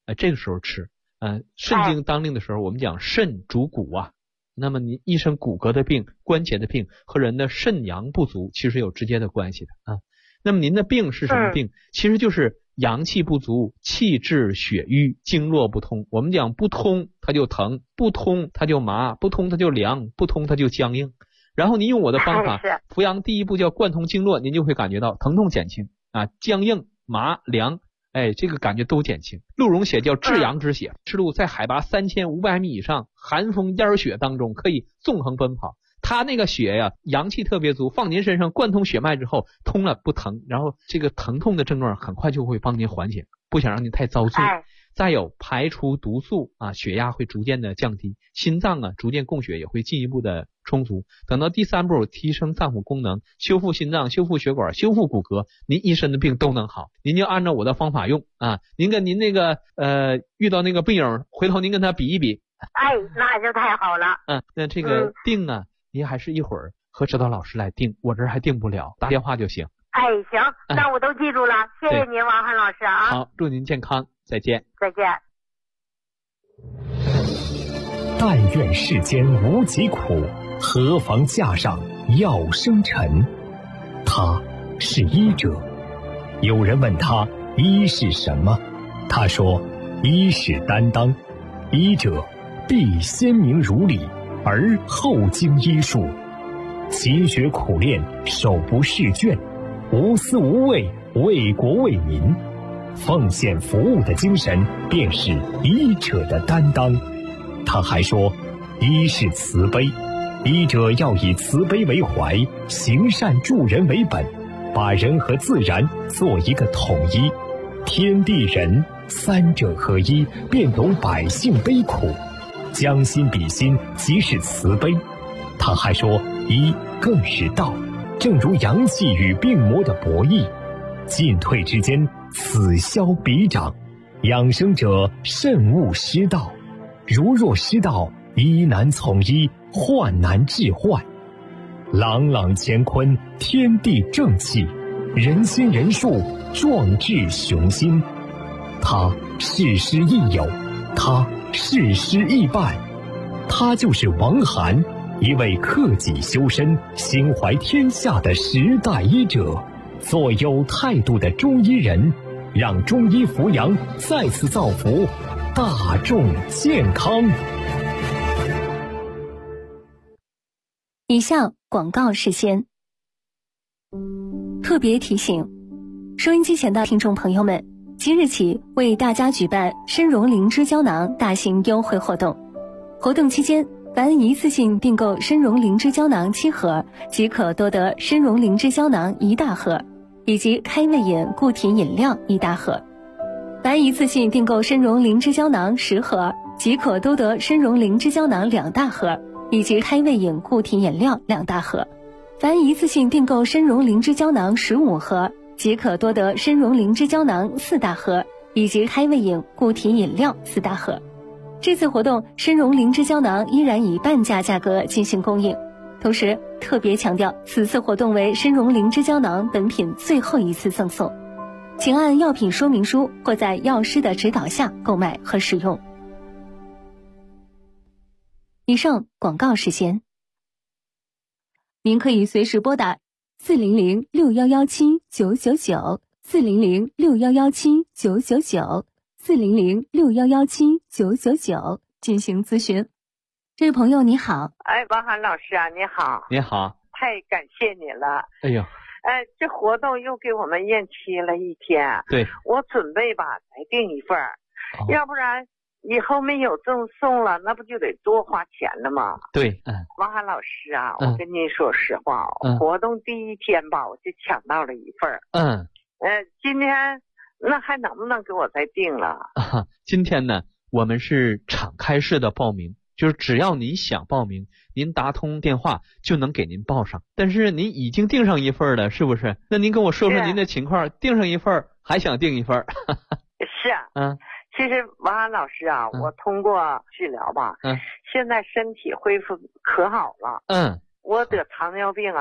这个时候吃。肾经当令的时候，我们讲肾主骨啊，那么你一身骨骼的病、关节的病和人的肾阳不足其实有直接的关系的啊。那么您的病是什么病？其实就是阳气不足，气滞血瘀，经络不通。我们讲不通它就疼，不通它就麻，不通它就凉，不通它就僵硬。然后您用我的方法扶阳，第一步叫贯通经络，您就会感觉到疼痛减轻啊，僵硬麻凉，这个感觉都减轻。鹿茸血叫至阳之血，赤鹿在海拔3500米以上寒风烟雪当中可以纵横奔跑，它那个血呀，阳气特别足，放您身上贯通血脉之后通了不疼，然后这个疼痛的症状很快就会帮您缓解，不想让您太遭罪。再有排除毒素啊，血压会逐渐的降低，心脏啊逐渐供血也会进一步的充足。等到第3步，提升脏腑功能，修复心脏，修复血管，修复骨骼，您一身的病都能好。您就按照我的方法用啊，您跟您那个遇到那个病友，回头您跟他比一比。 那就太好了。 那这个定啊，您还是一会儿和指导老师来定，我这儿还定不了，打电话就行。 行，那我都记住了，谢谢您王涵老师啊。 好，祝您健康，再见。 再见。 但愿世间无疾苦，何妨架上药生尘。他是医者。有人问他医是什么，他说医是担当，医者必先明如理，而后经医术，勤学苦练，手不释卷，无私无畏，为国为民，奉献服务的精神便是医者的担当。他还说医是慈悲，医者要以慈悲为怀，行善助人为本，把人和自然做一个统一，天地人三者合一，便懂百姓悲苦，将心比心即是慈悲。他还说医更是道，正如阳气与病魔的博弈，进退之间此消彼长，养生者慎勿失道，如若失道，医难从医，患难治患。朗朗乾坤，天地正气，人心人术，壮志雄心。他事师亦友，他事师亦伴，他就是王涵，一位克己修身、心怀天下的时代医者，做有态度的中医人，让中医扶阳再次造福大众健康。 以下广告事先特别提醒，收音机前的听众朋友们，即日起为大家举办参茸灵芝胶囊大型优惠活动。活动期间，凡一次性订购参茸灵芝胶囊7盒，即可多得参茸灵芝胶囊1大盒，以及开胃饮固体饮料1大盒。凡一次性订购参茸灵芝胶囊10盒，即可多得参茸灵芝胶囊2大盒，以及开胃饮固体饮料2大盒。凡一次性订购参茸灵芝胶囊15盒，即可多得参茸灵芝胶囊4大盒，以及开胃饮固体饮料4大盒。这次活动，参茸灵芝胶囊依然以半价价格进行供应。同时特别强调，此次活动为参茸灵芝胶囊本品最后一次赠送，请按药品说明书或在药师的指导下购买和使用。以上广告时间，您可以随时拨打400-6117-999 400-6117-999 400-6117-999进行咨询。这位朋友你好。 王涵老师啊，你好。 你好。 太感谢你了。 哎呦。 这活动又给我们延期了1天。 对。 我准备吧再订一份要不然以后没有赠送了，那不就得多花钱了吗？ 对。 王涵老师啊，我跟您说实话，活动第1天吧我就抢到了1份。今天那还能不能给我再订了？ 今天呢，我们是敞开式的报名，就是只要您想报名，您打通电话就能给您报上。但是您已经订上1份了，是不是？那您跟我说说您的情况，订上1份还想订1份？ 是啊。其实王涵老师啊，我通过治疗吧，现在身体恢复可好了。我得糖尿病啊，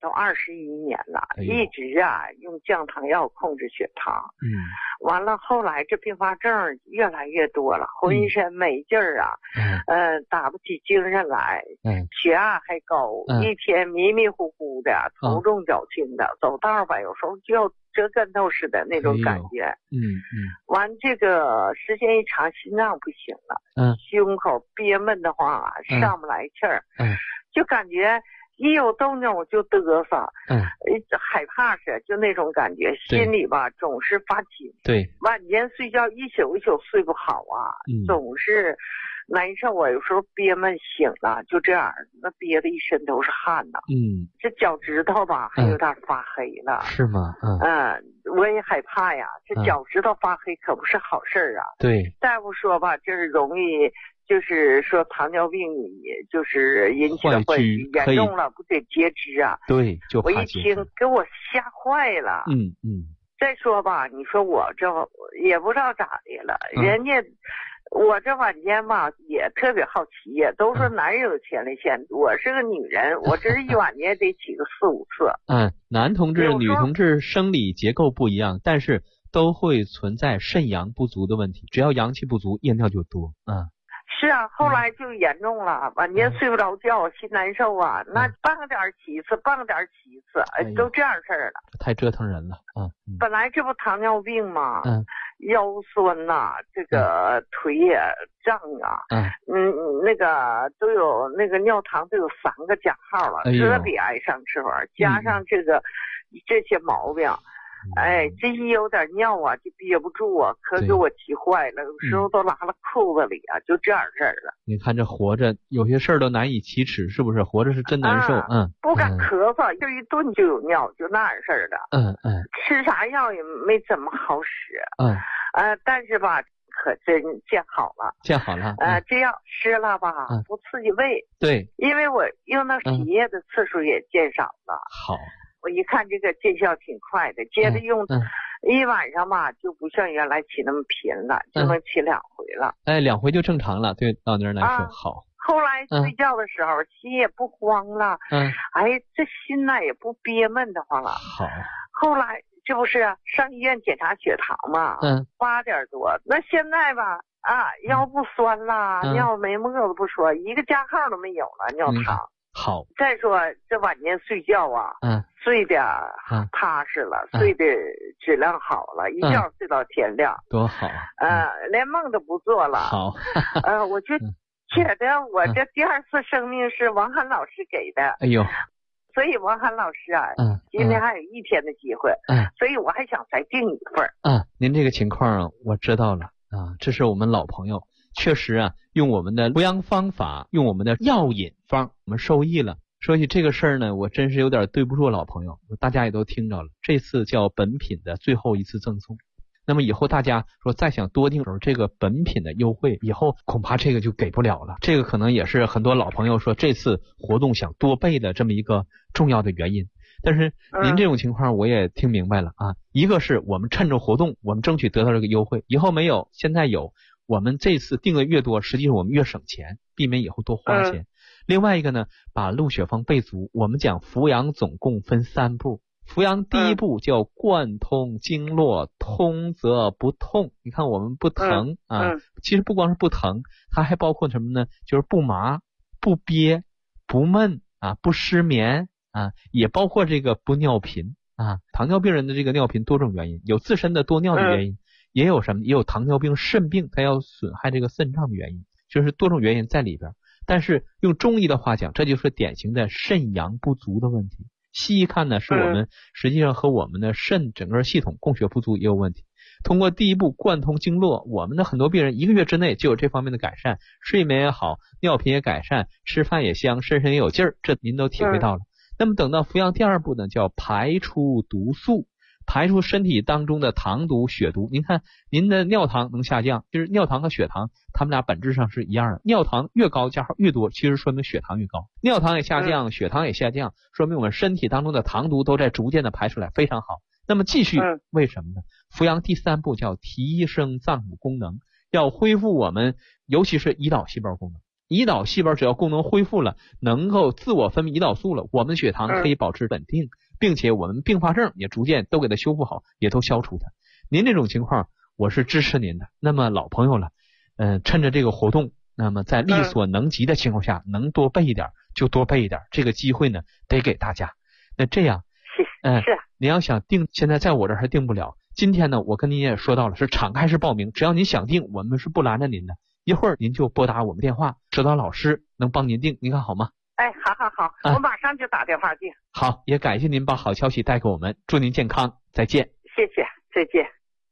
都21年了，一直啊用降糖药控制血糖。完了后来这并发症越来越多了，浑身没劲儿啊，打不起精神来，血压还高，一天迷迷糊糊的，头重脚轻的，走道吧有时候就要折跟头似的那种感觉。完这个时间一长，心脏不行了，胸口憋闷的慌，上不来气儿，就感觉一有动静我就嘚瑟，害怕是就那种感觉，心里吧总是发紧， 对， 晚间睡觉一宿一宿睡不好啊，总是难受，我有时候憋闷醒了就这样，那憋得一身都是汗呐。这脚趾头吧还有点发黑了。是吗？我也害怕呀，这脚趾头发黑可不是好事啊。对，大夫说吧，这是容易。就是说糖尿病就是引起的坏疽，严重了不得截肢啊。对，就我一听给我吓坏了。再说吧，你说我这也不知道咋的了，人家我这晚间吧也特别好奇呀，都说男人有前列腺，我是个女人，我这一晚间得起个4、5次。男同志、女同志生理结构不一样，但是都会存在肾阳不足的问题，只要阳气不足，夜尿就多。是啊，后来就严重了，晚间睡不着觉，心难受啊，那半个点起一次，半个点起一次，都这样事儿了，太折腾人了。本来这不糖尿病嘛，腰酸呐，这个腿也胀啊，那个都有那个尿糖都有3个加号了，特别爱上厕所，加上这些毛病。这一有点尿啊就憋不住啊，可给我急坏了，有时候都拉了裤子里啊，就这样事儿了。你看这活着有些事儿都难以启齿，是不是？活着是真难受。不敢咳嗽，就一顿就有尿，就那样事儿的。吃啥药也没怎么好使。但是吧可真见好了。这药吃了吧不刺激胃。对，因为我用到洗液的次数也减少了。好。我一看这个见效挺快的，接着用一晚上吧，就不像原来起那么频了，就能起2回了。2回就正常了，对老年人来说。好。后来睡觉的时候心也不慌了，这心呢也不憋闷的慌了。好。后来这不是上医院检查血糖嘛，8点多，那现在吧腰不酸了，尿没沫子不说，一个加号都没有了，尿糖。好，再说这晚间睡觉啊，睡得踏实了，睡得质量好了，一觉睡到天亮，多好连梦都不做了。好，我就觉得我这第2次生命是王涵老师给的。哎呦，所以王涵老师啊，今天还有1天的机会，所以我还想再订一份。您这个情况我知道了这是我们老朋友。确实用我们的服养方法，用我们的药引方，我们受益了。说起这个事儿呢，我真是有点对不住老朋友，大家也都听着了，这次叫本品的最后一次赠送。那么以后大家说再想多订这个本品的优惠，以后恐怕这个就给不了了。这个可能也是很多老朋友说这次活动想多备的这么一个重要的原因。但是您这种情况我也听明白了一个是我们趁着活动，我们争取得到这个优惠，以后没有，现在有。我们这次订的越多，实际上我们越省钱，避免以后多花钱。另外一个呢，把鹿血方备足。我们讲扶阳总共分3步，扶阳第一步叫贯通经络，通则不痛。你看我们不疼其实不光是不疼，它还包括什么呢？就是不麻、不憋、不闷不失眠也包括这个不尿频糖尿病人的这个尿频多种原因，有自身的多尿的原因。也有什么？也有糖尿病肾病，它要损害这个肾脏的原因，就是多种原因在里边。但是用中医的话讲，这就是典型的肾阳不足的问题。西医看呢，是我们实际上和我们的肾整个系统供血不足也有问题。通过第一步贯通经络，我们的很多病人1个月之内就有这方面的改善，睡眠也好，尿频也改善，吃饭也香，身上也有劲儿，这您都体会到了。那么等到服养第2步呢，叫排出毒素。排出身体当中的糖毒、血毒。您看您的尿糖能下降，就是尿糖和血糖它们俩本质上是一样的，尿糖越高加号越多，其实说明血糖越高。尿糖也下降，血糖也下降，说明我们身体当中的糖毒都在逐渐的排出来，非常好。那么继续为什么呢？扶阳第3步叫提升脏腑功能，要恢复我们尤其是胰岛细胞功能。 胰岛细胞只要功能恢复了，能够自我分泌胰岛素了，我们血糖可以保持稳定，并且我们并发症也逐渐都给它修复好，也都消除它。您这种情况我是支持您的。那么老朋友了，趁着这个活动，那么在力所能及的情况下，能多备一点就多备一点，这个机会呢得给大家。那这样是您要想订，现在在我这儿还订不了。今天呢，我跟您也说到了，是敞开式报名，只要您想订，我们是不拦着您的。一会儿您就拨打我们电话，指导老师能帮您订，您看好吗？ 哎，好，我马上就打电话订。 好，也感谢您把好消息带给我们，祝您健康，再见。 谢谢，再见。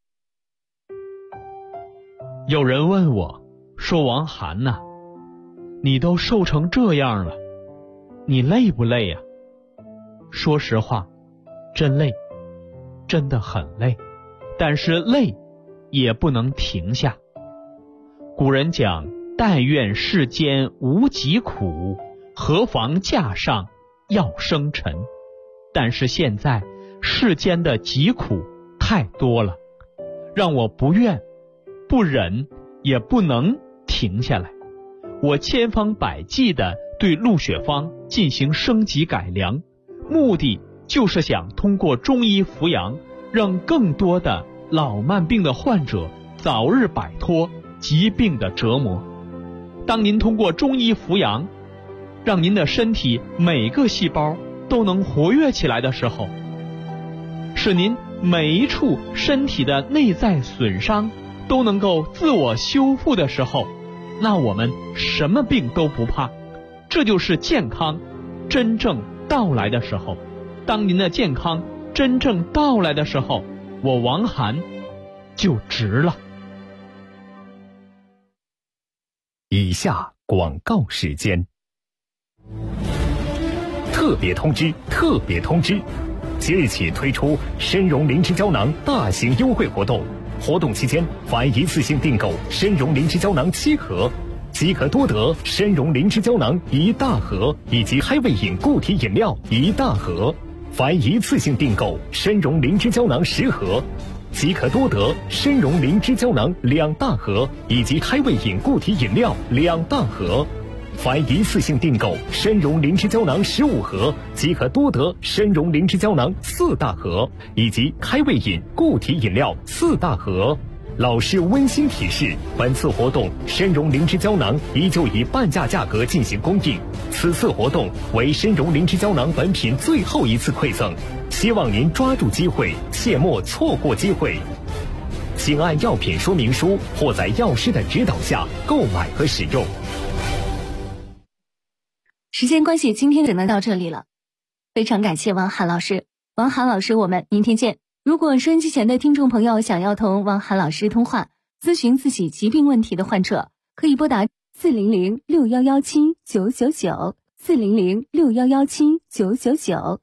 有人问我说，王涵呐，你都瘦成这样了，你累不累呀？说实话，真累，真的很累，但是累也不能停下。古人讲，但愿世间无疾苦，何妨架上要生尘。但是现在世间的疾苦太多了，让我不愿不忍也不能停下来。我千方百计的对鹿血芳进行升级改良，目的就是想通过中医扶阳，让更多的老慢病的患者早日摆脱疾病的折磨。当您通过中医扶阳，让您的身体每个细胞都能活跃起来的时候，使您每一处身体的内在损伤都能够自我修复的时候，那我们什么病都不怕。这就是健康真正到来的时候。当您的健康真正到来的时候，我王涵就值了。 以下广告时间。特别通知！即日起推出参茸灵芝胶囊大型优惠活动，活动期间凡一次性订购参茸灵芝胶囊7盒，即可多得参茸灵芝胶囊1大盒以及开胃饮固体饮料1大盒；凡一次性订购参茸灵芝胶囊10盒，即可多得参茸灵芝胶囊2大盒以及开胃饮固体饮料2大盒；凡一次性订购参茸灵芝胶囊15盒，即可多得参茸灵芝胶囊4大盒以及开胃饮固体饮料4大盒。老师温馨提示，本次活动参茸灵芝胶囊依旧以半价价格进行供应，此次活动为参茸灵芝胶囊本品最后一次馈赠，希望您抓住机会，切莫错过机会。请按药品说明书或在药师的指导下购买和使用。 时间关系，今天只能到这里了，非常感谢王涵老师。王涵老师，我们明天见。如果收音机前的听众朋友想要同王涵老师通话，咨询自己疾病问题的患者，可以拨打400-6117-999 400-6117-999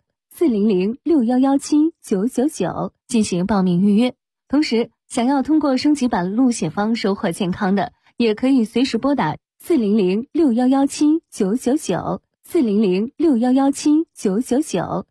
400-6117-999进行报名预约。同时，想要通过升级版鹿血芳收获健康的，也可以随时拨打400-6117-999 400-6117-999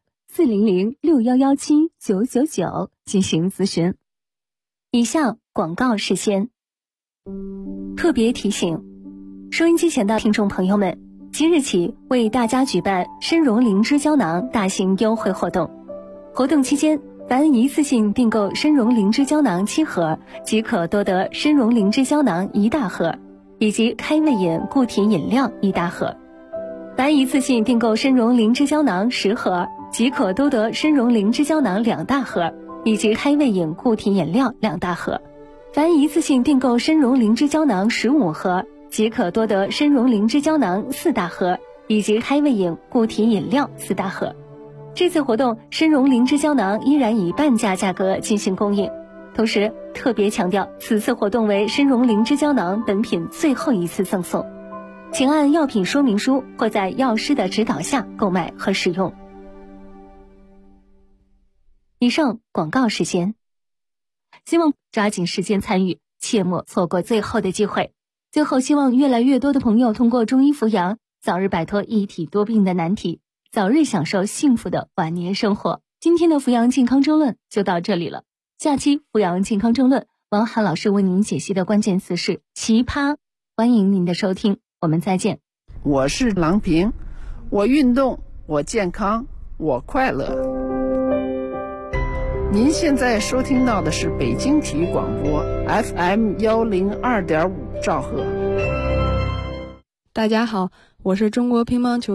400-6117-999进行咨询。以下广告事先特别提醒，收音机前的听众朋友们，即日起为大家举办参茸灵芝胶囊大型优惠活动。活动期间，凡一次性订购参茸灵芝胶囊7盒，即可多得参茸灵芝胶囊1大盒以及开胃饮固体饮料1大盒；凡一次性订购参茸灵芝胶囊10盒，即可多得参茸灵芝胶囊2大盒以及开胃饮固体饮料2大盒；凡一次性订购参茸灵芝胶囊15盒，即可多得参茸灵芝胶囊4大盒以及开胃饮固体饮料4大盒。这次活动参茸灵芝胶囊依然以半价价格进行供应，同时特别强调，此次活动为参茸灵芝胶囊本品最后一次赠送，请按药品说明书或在药师的指导下购买和使用。以上广告时间，希望抓紧时间参与，切莫错过最后的机会。最后，希望越来越多的朋友通过中医扶阳，早日摆脱一体多病的难题，早日享受幸福的晚年生活。今天的扶阳健康争论就到这里了，下期扶阳健康争论，王涵老师为您解析的关键词是奇葩，欢迎您的收听。 我们再见。 我是郎平，我运动，我健康，我快乐。您现在收听到的是北京体育广播 FM102.5兆赫。 大家好，我是中国乒乓球